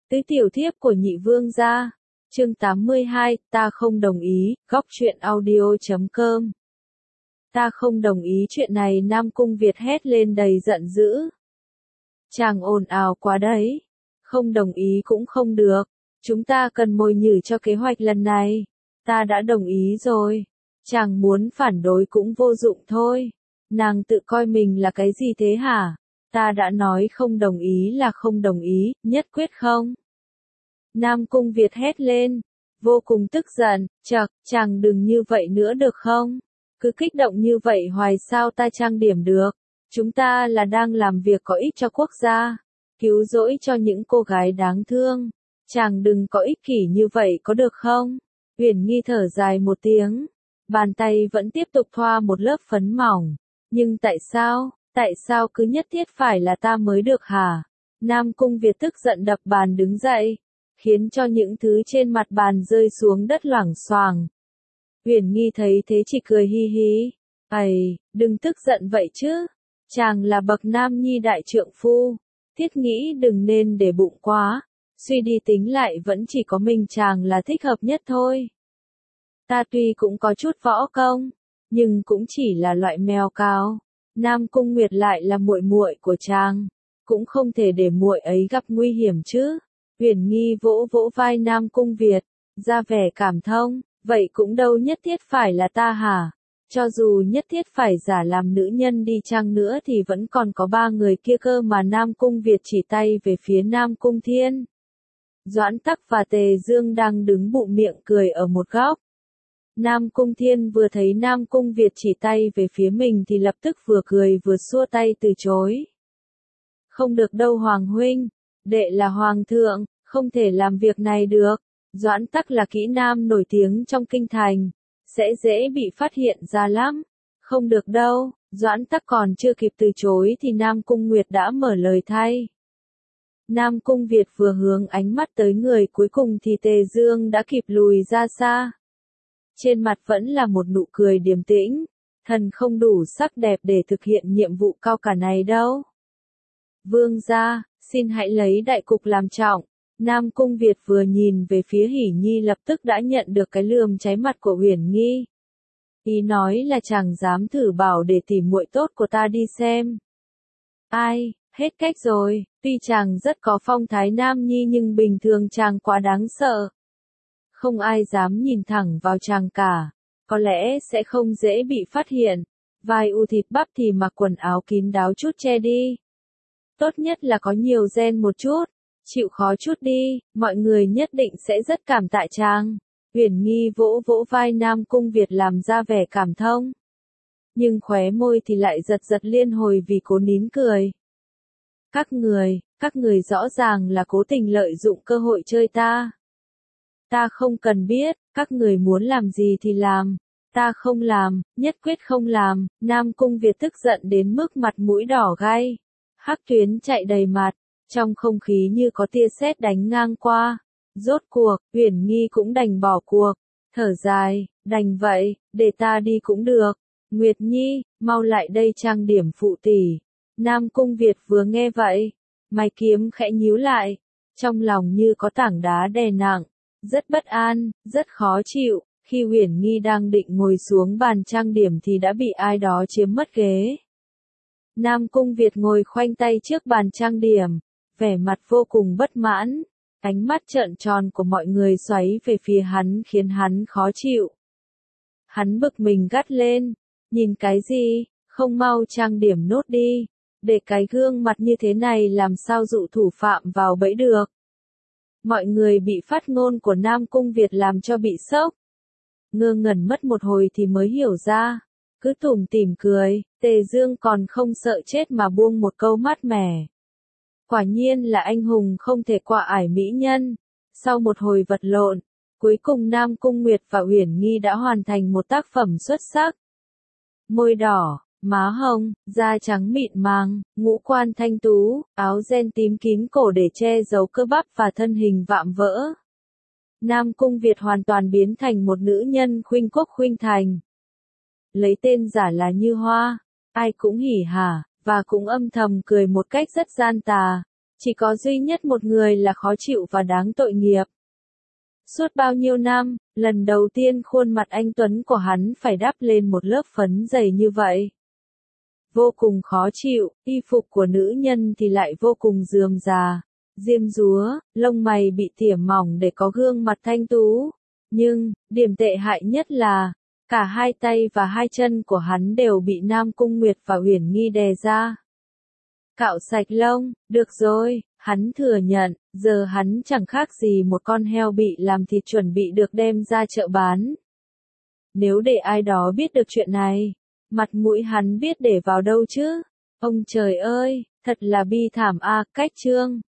Tứ tiểu thiếp của nhị vương gia. Chương 82, ta không đồng ý, góc truyện audio.com. Ta không đồng ý chuyện này, Nam Cung Việt hét lên đầy giận dữ. Chàng ồn ào quá đấy. Không đồng ý cũng không được. Chúng ta cần mồi nhử cho kế hoạch lần này. Ta đã đồng ý rồi. Chàng muốn phản đối cũng vô dụng thôi. Nàng tự coi mình là cái gì thế hả? Ta đã nói không đồng ý là không đồng ý, nhất quyết không? Nam Cung Việt hét lên, vô cùng tức giận, chàng đừng như vậy nữa được không? Cứ kích động như vậy hoài sao ta trang điểm được? Chúng ta là đang làm việc có ích cho quốc gia, cứu rỗi cho những cô gái đáng thương. Chàng đừng có ích kỷ như vậy có được không? Uyển Nghi thở dài một tiếng, bàn tay vẫn tiếp tục thoa một lớp phấn mỏng. Nhưng tại sao cứ nhất thiết phải là ta mới được hả? Nam Cung Việt tức giận đập bàn đứng dậy, khiến cho những thứ trên mặt bàn rơi xuống đất loảng xoảng. Uyển Nghi thấy thế chỉ cười hi hi. Đừng tức giận vậy chứ. Chàng là bậc nam nhi đại trượng phu. Thiết nghĩ đừng nên để bụng quá. Suy đi tính lại vẫn chỉ có mình chàng là thích hợp nhất thôi. Ta tuy cũng có chút võ công, nhưng cũng chỉ là loại mèo cao. Nam Cung Nguyệt lại là muội muội của chàng, cũng không thể để muội ấy gặp nguy hiểm chứ. Uyển Nghi vỗ vỗ vai Nam Cung Việt, ra vẻ cảm thông, vậy cũng đâu nhất thiết phải là ta hả? Cho dù nhất thiết phải giả làm nữ nhân đi chăng nữa thì vẫn còn có ba người kia cơ mà. Nam Cung Việt chỉ tay về phía Nam Cung Thiên. Doãn Tắc và Tề Dương đang đứng bụm miệng cười ở một góc. Nam Cung Thiên vừa thấy Nam Cung Việt chỉ tay về phía mình thì lập tức vừa cười vừa xua tay từ chối. Không được đâu Hoàng huynh, đệ là Hoàng thượng, không thể làm việc này được. Doãn Tắc là kỹ nam nổi tiếng trong kinh thành, sẽ dễ bị phát hiện ra lắm. Không được đâu, Doãn Tắc còn chưa kịp từ chối thì Nam Cung Nguyệt đã mở lời thay. Nam Cung Việt vừa hướng ánh mắt tới người cuối cùng thì Tề Dương đã kịp lùi ra xa. Trên mặt vẫn là một nụ cười điềm tĩnh, thần không đủ sắc đẹp để thực hiện nhiệm vụ cao cả này đâu. Vương gia, xin hãy lấy đại cục làm trọng. Nam Cung Việt vừa nhìn về phía Hỉ Nhi lập tức đã nhận được cái lườm cháy mặt của Uyển Nghi. Ý nói là chàng dám thử bảo để tìm muội tốt của ta đi xem. Hết cách rồi, tuy chàng rất có phong thái nam nhi nhưng bình thường chàng quá đáng sợ. Không ai dám nhìn thẳng vào chàng cả, có lẽ sẽ không dễ bị phát hiện. Vai u thịt bắp thì mặc quần áo kín đáo chút che đi. Tốt nhất là có nhiều gen một chút, chịu khó chút đi, mọi người nhất định sẽ rất cảm tạ chàng. Uyển Nghi vỗ vỗ vai Nam Cung Việt làm ra vẻ cảm thông. Nhưng khóe môi thì lại giật giật liên hồi vì cố nín cười. Các người rõ ràng là cố tình lợi dụng cơ hội chơi ta. Ta không cần biết, các người muốn làm gì thì làm. Ta không làm, nhất quyết không làm. Nam Cung Việt tức giận đến mức mặt mũi đỏ gay. Hắc tuyến chạy đầy mặt, trong không khí như có tia sét đánh ngang qua. Rốt cuộc, Uyển Nghi cũng đành bỏ cuộc. Thở dài, đành vậy, để ta đi cũng được. Nguyệt Nhi, mau lại đây trang điểm phụ tỷ. Nam Cung Việt vừa nghe vậy, mày kiếm khẽ nhíu lại, trong lòng như có tảng đá đè nặng, rất bất an, rất khó chịu. Khi Uyển Nghi đang định ngồi xuống bàn trang điểm thì đã bị ai đó chiếm mất ghế. Nam Cung Việt ngồi khoanh tay trước bàn trang điểm, vẻ mặt vô cùng bất mãn, ánh mắt trợn tròn của mọi người xoáy về phía hắn khiến hắn khó chịu. Hắn bực mình gắt lên, nhìn cái gì, không mau trang điểm nốt đi, để cái gương mặt như thế này làm sao dụ thủ phạm vào bẫy được. Mọi người bị phát ngôn của Nam Cung Việt làm cho bị sốc. Ngơ ngẩn mất một hồi thì mới hiểu ra, cứ tủm tỉm cười, Tề Dương còn không sợ chết mà buông một câu mát mẻ. Quả nhiên là anh hùng không thể qua ải mỹ nhân. Sau một hồi vật lộn, cuối cùng Nam Cung Nguyệt và Uyển Nghi đã hoàn thành một tác phẩm xuất sắc. Môi đỏ, má hồng, da trắng mịn màng, ngũ quan thanh tú, áo ren tím kín cổ để che giấu cơ bắp và thân hình vạm vỡ. Nam Cung Việt hoàn toàn biến thành một nữ nhân khuynh quốc khuynh thành. Lấy tên giả là Như Hoa, ai cũng hỉ hả, và cũng âm thầm cười một cách rất gian tà. Chỉ có duy nhất một người là khó chịu và đáng tội nghiệp. Suốt bao nhiêu năm, lần đầu tiên khuôn mặt anh Tuấn của hắn phải đắp lên một lớp phấn dày như vậy. Vô cùng khó chịu, y phục của nữ nhân thì lại vô cùng rườm rà, diêm dúa, lông mày bị tỉa mỏng để có gương mặt thanh tú. Nhưng, điểm tệ hại nhất là, cả hai tay và hai chân của hắn đều bị Nam Cung Nguyệt và Uyển Nghi đè ra. Cạo sạch lông, được rồi, hắn thừa nhận, giờ hắn chẳng khác gì một con heo bị làm thịt chuẩn bị được đem ra chợ bán. Nếu để ai đó biết được chuyện này, mặt mũi hắn biết để vào đâu chứ? Ông trời ơi, thật là bi thảm a, cách chương.